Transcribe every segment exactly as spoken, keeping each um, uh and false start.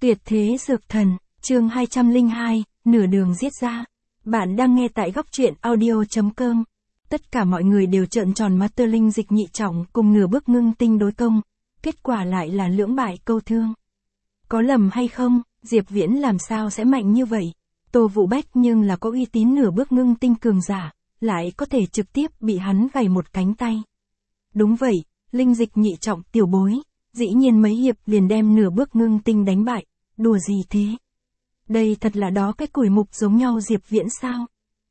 Tuyệt thế dược thần, chương hai trăm lẻ hai, nửa đường giết ra. Bạn đang nghe tại góc truyện audio.com. Tất cả mọi người đều trợn tròn mắt, Tơ Linh Dịch nhị trọng cùng nửa bước ngưng tinh đối công, kết quả lại là lưỡng bại câu thương. Có lầm hay không, Diệp Viễn làm sao sẽ mạnh như vậy? Tô Vũ Bách nhưng là có uy tín nửa bước ngưng tinh cường giả, lại có thể trực tiếp bị hắn gãy một cánh tay. Đúng vậy, Linh Dịch nhị trọng tiểu bối, dĩ nhiên mấy hiệp liền đem nửa bước ngưng tinh đánh bại, đùa gì thế? Đây thật là đó cái củi mục giống nhau Diệp Viễn sao?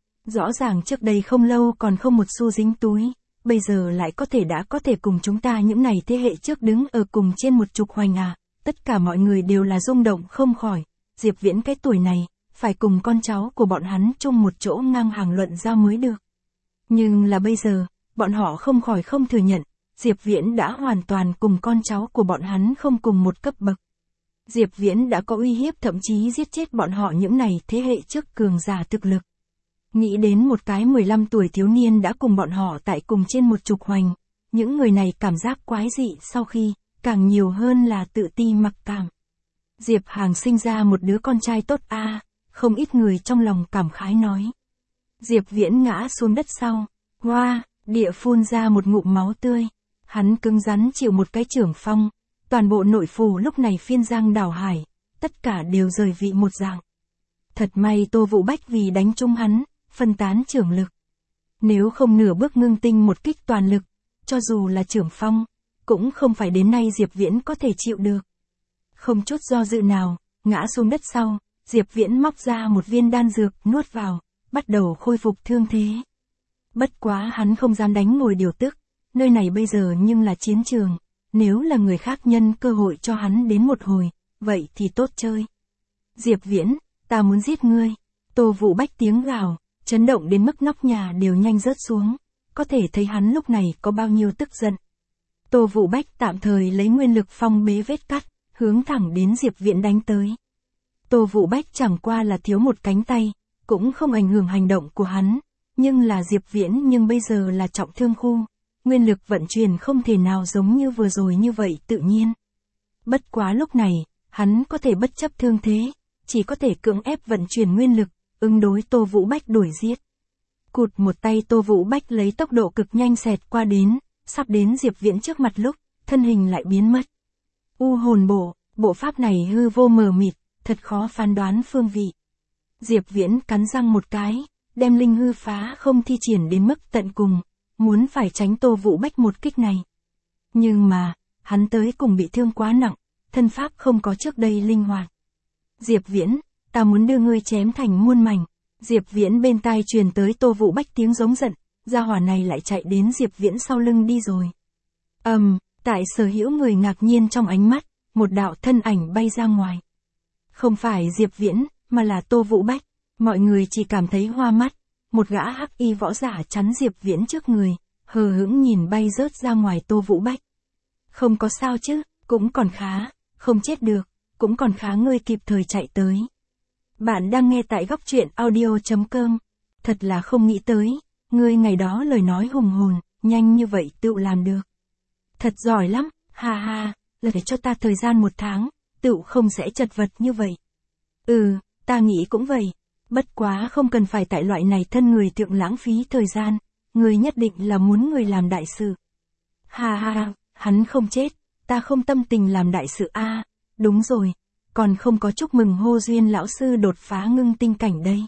Rõ ràng trước đây không lâu còn không một xu dính túi, bây giờ lại có thể đã có thể cùng chúng ta những này thế hệ trước đứng ở cùng trên một trục hoành à, tất cả mọi người đều là rung động không khỏi, Diệp Viễn cái tuổi này, phải cùng con cháu của bọn hắn chung một chỗ ngang hàng luận giao mới được. Nhưng là bây giờ, bọn họ không khỏi không thừa nhận, Diệp Viễn đã hoàn toàn cùng con cháu của bọn hắn không cùng một cấp bậc. Diệp Viễn đã có uy hiếp thậm chí giết chết bọn họ những này thế hệ trước cường giả thực lực. Nghĩ đến một cái mười lăm tuổi thiếu niên đã cùng bọn họ tại cùng trên một trục hoành, những người này cảm giác quái dị sau khi, càng nhiều hơn là tự ti mặc cảm. Diệp Hàng sinh ra một đứa con trai tốt a, à, không ít người trong lòng cảm khái nói. Diệp Viễn ngã xuống đất sau, hoa, địa phun ra một ngụm máu tươi, hắn cứng rắn chịu một cái chưởng phong, toàn bộ nội phủ lúc này phiên giang đảo hải, tất cả đều rời vị một dạng. Thật may Tô Vũ Bách vì đánh trúng hắn, phân tán chưởng lực. Nếu không nửa bước ngưng tinh một kích toàn lực, cho dù là chưởng phong, cũng không phải đến nay Diệp Viễn có thể chịu được. Không chút do dự nào, ngã xuống đất sau, Diệp Viễn móc ra một viên đan dược nuốt vào, bắt đầu khôi phục thương thế. Bất quá hắn không dám đánh ngồi điều tức, nơi này bây giờ nhưng là chiến trường, nếu là người khác nhân cơ hội cho hắn đến một hồi, vậy thì tốt chơi. Diệp Viễn, ta muốn giết ngươi. Tô Vũ Bách tiếng gào, chấn động đến mức nóc nhà đều nhanh rớt xuống, có thể thấy hắn lúc này có bao nhiêu tức giận. Tô Vũ Bách tạm thời lấy nguyên lực phong bế vết cắt, hướng thẳng đến Diệp Viễn đánh tới. Tô Vũ Bách chẳng qua là thiếu một cánh tay, cũng không ảnh hưởng hành động của hắn, nhưng là Diệp Viễn nhưng bây giờ là trọng thương khu, nguyên lực vận chuyển không thể nào giống như vừa rồi như vậy tự nhiên. Bất quá lúc này, hắn có thể bất chấp thương thế, chỉ có thể cưỡng ép vận chuyển nguyên lực, ứng đối Tô Vũ Bách đuổi giết. Cụt một tay Tô Vũ Bách lấy tốc độ cực nhanh xẹt qua đến, sắp đến Diệp Viễn trước mặt lúc, thân hình lại biến mất. U hồn bộ, bộ pháp này hư vô mờ mịt, thật khó phán đoán phương vị. Diệp Viễn cắn răng một cái, đem linh hư phá không thi triển đến mức tận cùng, muốn phải tránh Tô Vũ Bách một kích này. Nhưng mà, hắn tới cùng bị thương quá nặng, thân pháp không có trước đây linh hoạt. Diệp Viễn, ta muốn đưa ngươi chém thành muôn mảnh. Diệp Viễn bên tai truyền tới Tô Vũ Bách tiếng giống giận, gia hỏa này lại chạy đến Diệp Viễn sau lưng đi rồi. Ầm, um, tại sở hữu người ngạc nhiên trong ánh mắt, một đạo thân ảnh bay ra ngoài. Không phải Diệp Viễn, mà là Tô Vũ Bách, mọi người chỉ cảm thấy hoa mắt, một gã hắc y võ giả chắn Diệp Viễn trước người, hờ hững nhìn bay rớt ra ngoài Tô Vũ Bách. Không có sao chứ, cũng còn khá, không chết được, cũng còn khá ngươi kịp thời chạy tới. Bạn đang nghe tại góc truyện audio.com, thật là không nghĩ tới, ngươi ngày đó lời nói hùng hồn, nhanh như vậy tự làm được. Thật giỏi lắm, ha ha, là để cho ta thời gian một tháng, tự không sẽ chật vật như vậy. Ừ, ta nghĩ cũng vậy, bất quá không cần phải tại loại này thân người thượng lãng phí thời gian, ngươi nhất định là muốn người làm đại sự. Ha ha, hắn không chết, ta không tâm tình làm đại sự a. À, đúng rồi, còn không có chúc mừng Hô Duyên lão sư đột phá ngưng tinh cảnh đây.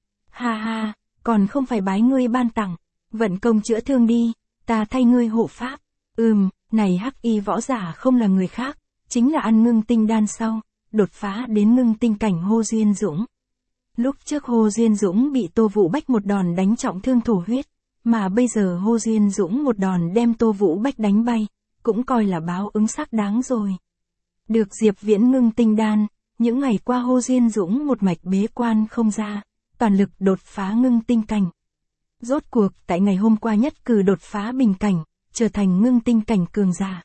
Ha ha, còn không phải bái ngươi ban tặng, vận công chữa thương đi, ta thay ngươi hộ pháp. Ừm, này hắc y võ giả không là người khác, chính là ăn ngưng tinh đan sau, đột phá đến ngưng tinh cảnh Hô Duyên Dũng. Lúc trước Hô Duyên Dũng bị Tô Vũ Bách một đòn đánh trọng thương thổ huyết, mà bây giờ Hô Duyên Dũng một đòn đem Tô Vũ Bách đánh bay, cũng coi là báo ứng xác đáng rồi. Được Diệp Viễn ngưng tinh đan, những ngày qua Hô Duyên Dũng một mạch bế quan không ra, toàn lực đột phá ngưng tinh cảnh. Rốt cuộc tại ngày hôm qua nhất cử đột phá bình cảnh, trở thành ngưng tinh cảnh cường giả.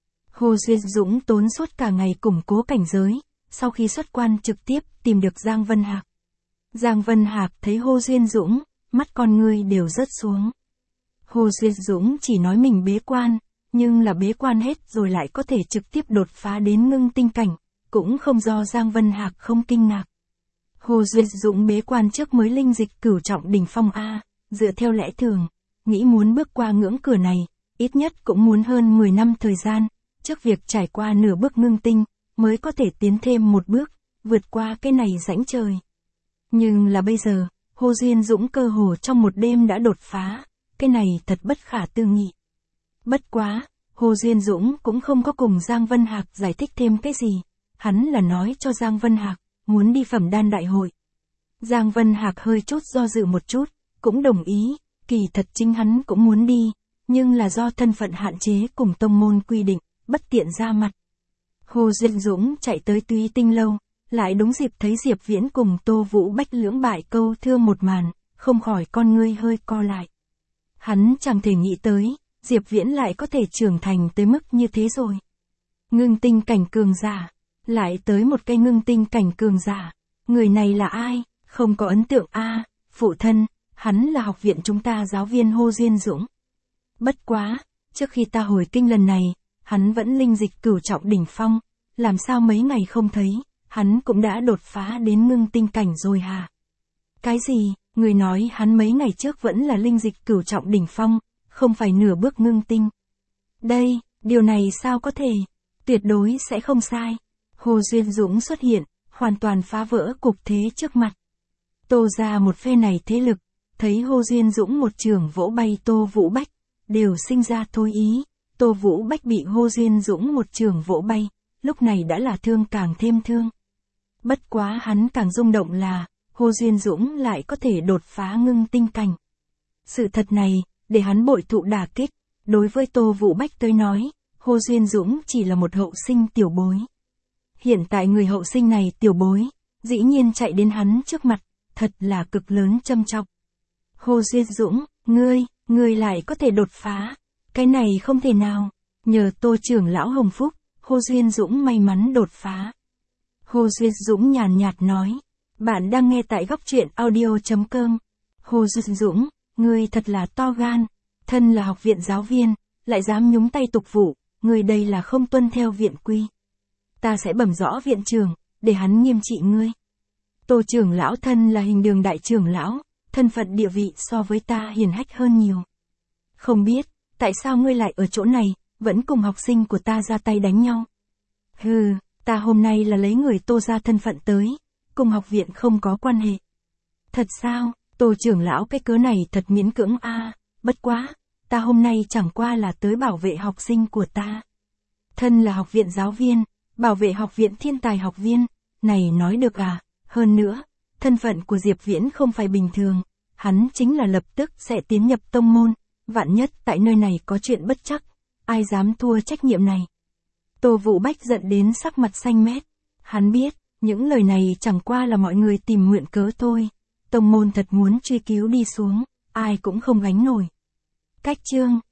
Hô Duyên Dũng tốn suốt cả ngày củng cố cảnh giới, sau khi xuất quan trực tiếp tìm được Giang Vân Hạc. Giang Vân Hạc thấy Hô Duyên Dũng, mắt con ngươi đều rớt xuống. Hô Duyên Dũng chỉ nói mình bế quan, nhưng là bế quan hết rồi lại có thể trực tiếp đột phá đến ngưng tinh cảnh, cũng không do Giang Vân Hạc không kinh ngạc. Hồ Duyệt Dũng bế quan trước mới linh dịch cửu trọng đỉnh phong A, dựa theo lẽ thường, nghĩ muốn bước qua ngưỡng cửa này, ít nhất cũng muốn hơn mười năm thời gian, trước việc trải qua nửa bước ngưng tinh, mới có thể tiến thêm một bước, vượt qua cái này rãnh trời. Nhưng là bây giờ, Hồ Duyên Dũng cơ hồ trong một đêm đã đột phá, cái này thật bất khả tư nghị. Bất quá, Hồ Duyên Dũng cũng không có cùng Giang Vân Hạc giải thích thêm cái gì, hắn là nói cho Giang Vân Hạc, muốn đi phẩm đan đại hội. Giang Vân Hạc hơi chút do dự một chút, cũng đồng ý, kỳ thật chính hắn cũng muốn đi, nhưng là do thân phận hạn chế cùng tông môn quy định, bất tiện ra mặt. Hồ Duyên Dũng chạy tới Túy Tinh Lâu, lại đúng dịp thấy Diệp Viễn cùng Tô Vũ Bách lưỡng bại câu thương một màn, không khỏi con ngươi hơi co lại. Hắn chẳng thể nghĩ tới, Diệp Viễn lại có thể trưởng thành tới mức như thế rồi. Ngưng tinh cảnh cường giả, lại tới một cây ngưng tinh cảnh cường giả, người này là ai, không có ấn tượng a, phụ thân, hắn là học viện chúng ta giáo viên Hồ Duyên Dũng. Bất quá, trước khi ta hồi kinh lần này, hắn vẫn linh dịch cửu trọng đỉnh phong, làm sao mấy ngày không thấy, hắn cũng đã đột phá đến ngưng tinh cảnh rồi hả? Cái gì, người nói hắn mấy ngày trước vẫn là linh dịch cửu trọng đỉnh phong, không phải nửa bước ngưng tinh. Đây, điều này sao có thể, tuyệt đối sẽ không sai. Hồ Duyên Dũng xuất hiện, hoàn toàn phá vỡ cục thế trước mặt. Tô ra một phe này thế lực, thấy Hồ Duyên Dũng một trường vỗ bay Tô Vũ Bách, đều sinh ra thôi ý. Tô Vũ Bách bị Hồ Duyên Dũng một trường vỗ bay, lúc này đã là thương càng thêm thương. Bất quá hắn càng rung động là, Hồ Duyên Dũng lại có thể đột phá ngưng tinh cảnh. Sự thật này, để hắn bội thụ đả kích, đối với Tô Vũ Bách tới nói, Hồ Duyên Dũng chỉ là một hậu sinh tiểu bối. Hiện tại người hậu sinh này tiểu bối, dĩ nhiên chạy đến hắn trước mặt, thật là cực lớn châm chọc. Hồ Duyên Dũng, ngươi, ngươi lại có thể đột phá, cái này không thể nào, nhờ Tô trưởng lão hồng phúc, Hồ Duyên Dũng may mắn đột phá. Hồ Duyên Dũng nhàn nhạt nói, bạn đang nghe tại góc truyện audio chấm com. Hồ Duyên Dũng, ngươi thật là to gan, thân là học viện giáo viên, lại dám nhúng tay tục vụ, ngươi đây là không tuân theo viện quy. Ta sẽ bẩm rõ viện trưởng, để hắn nghiêm trị ngươi. Tô trưởng lão thân là Hình Đường đại trưởng lão, thân phận địa vị so với ta hiền hách hơn nhiều. Không biết, tại sao ngươi lại ở chỗ này, vẫn cùng học sinh của ta ra tay đánh nhau. Hừ, ta hôm nay là lấy người Tô ra thân phận tới, cùng học viện không có quan hệ. Thật sao, Tô trưởng lão cái cớ này thật miễn cưỡng a, à, bất quá, ta hôm nay chẳng qua là tới bảo vệ học sinh của ta. Thân là học viện giáo viên, bảo vệ học viện thiên tài học viên, này nói được à, hơn nữa, thân phận của Diệp Viễn không phải bình thường, hắn chính là lập tức sẽ tiến nhập tông môn, vạn nhất tại nơi này có chuyện bất chắc, ai dám thua trách nhiệm này. Tô Vũ Bách giận đến sắc mặt xanh mét, hắn biết, những lời này chẳng qua là mọi người tìm nguyện cớ thôi, tông môn thật muốn truy cứu đi xuống, ai cũng không gánh nổi. Cách chương